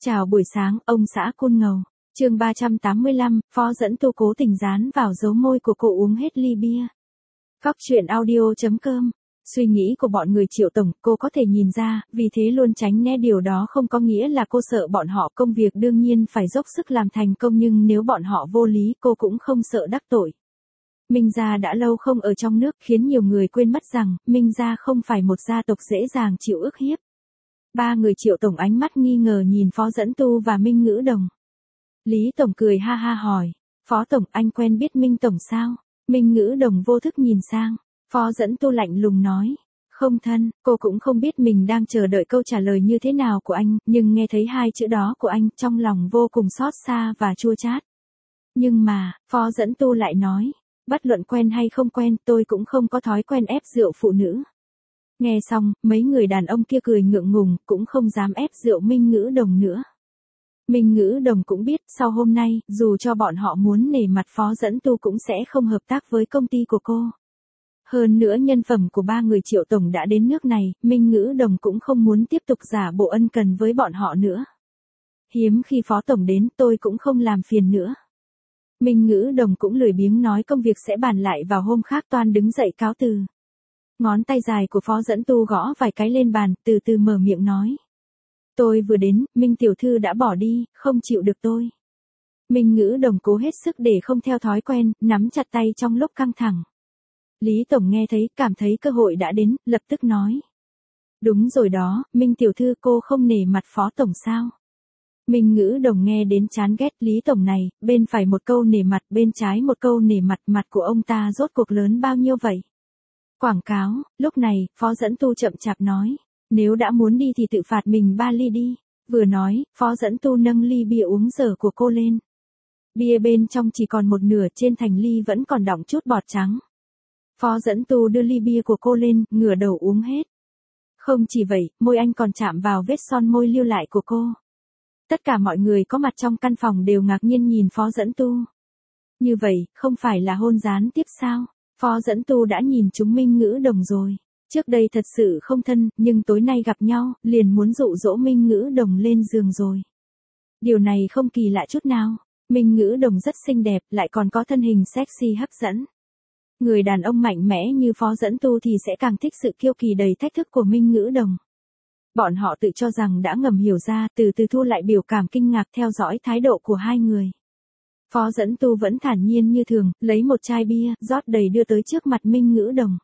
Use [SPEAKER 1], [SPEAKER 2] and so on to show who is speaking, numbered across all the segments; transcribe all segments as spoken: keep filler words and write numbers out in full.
[SPEAKER 1] Chào buổi sáng, ông xã Côn Ngầu. Chương ba trăm tám mươi lăm, Phó dẫn tu cố tình dán vào dấu môi của cô uống hết ly bia. Góc truyện audio chấm com. Suy nghĩ của bọn người Triệu tổng, cô có thể nhìn ra, vì thế luôn tránh né điều đó không có nghĩa là cô sợ bọn họ. Công việc đương nhiên phải dốc sức làm thành công, nhưng nếu bọn họ vô lý, cô cũng không sợ đắc tội. Minh gia đã lâu không ở trong nước, khiến nhiều người quên mất rằng Minh gia không phải một gia tộc dễ dàng chịu ức hiếp. Ba người Triệu tổng ánh mắt nghi ngờ nhìn Phó dẫn tu và Minh Ngữ Đồng. Lý tổng cười ha ha hỏi, Phó tổng, anh quen biết Minh tổng sao? Minh Ngữ Đồng vô thức nhìn sang, Phó dẫn tu lạnh lùng nói, không thân. Cô cũng không biết mình đang chờ đợi câu trả lời như thế nào của anh, nhưng nghe thấy hai chữ đó của anh, trong lòng vô cùng xót xa và chua chát. Nhưng mà, Phó dẫn tu lại nói, bất luận quen hay không quen, tôi cũng không có thói quen ép rượu phụ nữ. Nghe xong, mấy người đàn ông kia cười ngượng ngùng, cũng không dám ép rượu Minh Ngữ Đồng nữa. Minh Ngữ Đồng cũng biết, sau hôm nay, dù cho bọn họ muốn nể mặt Phó dẫn tu cũng sẽ không hợp tác với công ty của cô. Hơn nữa nhân phẩm của ba người Triệu tổng đã đến nước này, Minh Ngữ Đồng cũng không muốn tiếp tục giả bộ ân cần với bọn họ nữa. Hiếm khi Phó tổng đến, tôi cũng không làm phiền nữa. Minh Ngữ Đồng cũng lười biếng nói công việc sẽ bàn lại vào hôm khác, toan đứng dậy cáo từ. Ngón tay dài của Phó dẫn tu gõ vài cái lên bàn, từ từ mở miệng nói. Tôi vừa đến, Minh tiểu thư đã bỏ đi, không chịu được tôi. Minh Ngữ Đồng cố hết sức để không theo thói quen, nắm chặt tay trong lúc căng thẳng. Lý tổng nghe thấy, cảm thấy cơ hội đã đến, lập tức nói. Đúng rồi đó, Minh tiểu thư, cô không nể mặt Phó tổng sao? Minh Ngữ Đồng nghe đến chán ghét. Lý tổng này, bên phải một câu nể mặt, bên trái một câu nể mặt, mặt của ông ta rốt cuộc lớn bao nhiêu vậy? Quảng cáo. Lúc này, Phó dẫn tu chậm chạp nói, nếu đã muốn đi thì tự phạt mình ba ly đi. Vừa nói, Phó dẫn tu nâng ly bia uống dở của cô lên. Bia bên trong chỉ còn một nửa, trên thành ly vẫn còn đọng chút bọt trắng. Phó dẫn tu đưa ly bia của cô lên, ngửa đầu uống hết. Không chỉ vậy, môi anh còn chạm vào vết son môi lưu lại của cô. Tất cả mọi người có mặt trong căn phòng đều ngạc nhiên nhìn Phó dẫn tu. Như vậy, không phải là hôn gián tiếp sao? Phó dẫn tu đã nhìn chúng Minh Ngữ Đồng rồi. Trước đây thật sự không thân, nhưng tối nay gặp nhau, liền muốn dụ dỗ Minh Ngữ Đồng lên giường rồi. Điều này không kỳ lạ chút nào. Minh Ngữ Đồng rất xinh đẹp, lại còn có thân hình sexy hấp dẫn. Người đàn ông mạnh mẽ như Phó dẫn tu thì sẽ càng thích sự kiêu kỳ đầy thách thức của Minh Ngữ Đồng. Bọn họ tự cho rằng đã ngầm hiểu ra, từ từ thu lại biểu cảm kinh ngạc theo dõi thái độ của hai người. Phó dẫn tu vẫn thản nhiên như thường, lấy một chai bia, rót đầy đưa tới trước mặt Minh Ngữ Đồng.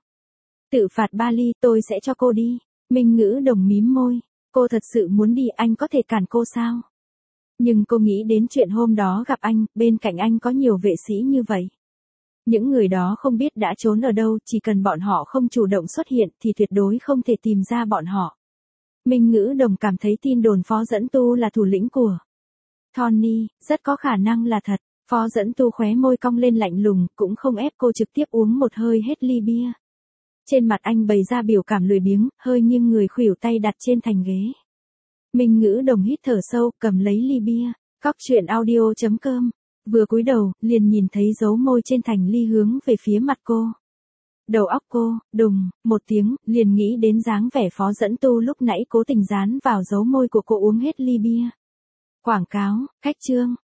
[SPEAKER 1] Tự phạt ba ly, tôi sẽ cho cô đi. Minh Ngữ Đồng mím môi. Cô thật sự muốn đi, anh có thể cản cô sao? Nhưng cô nghĩ đến chuyện hôm đó gặp anh, bên cạnh anh có nhiều vệ sĩ như vậy. Những người đó không biết đã trốn ở đâu, chỉ cần bọn họ không chủ động xuất hiện thì tuyệt đối không thể tìm ra bọn họ. Minh Ngữ Đồng cảm thấy tin đồn Phó dẫn tu là thủ lĩnh của Tony, rất có khả năng là thật. Phó dẫn tu khóe môi cong lên lạnh lùng, cũng không ép cô trực tiếp uống một hơi hết ly bia. Trên mặt anh bày ra biểu cảm lười biếng, hơi nghiêng người khuỷu tay đặt trên thành ghế. Minh Ngữ Đồng hít thở sâu, cầm lấy ly bia. Góc truyện audio chấm com. Vừa cúi đầu, liền nhìn thấy dấu môi trên thành ly hướng về phía mặt cô. Đầu óc cô, đùng, một tiếng, liền nghĩ đến dáng vẻ Phó dẫn tu lúc nãy cố tình dán vào dấu môi của cô uống hết ly bia. Quảng cáo, khách trương.